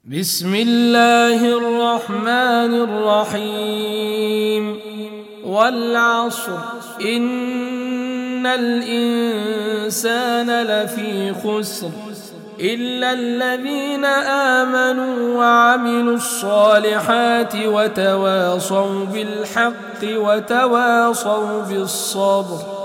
بسم الله الرحمن الرحيم والعصر إن الإنسان لفي خسر إلا الذين آمنوا وعملوا الصالحات وتواصوا بالحق وتواصوا بالصبر.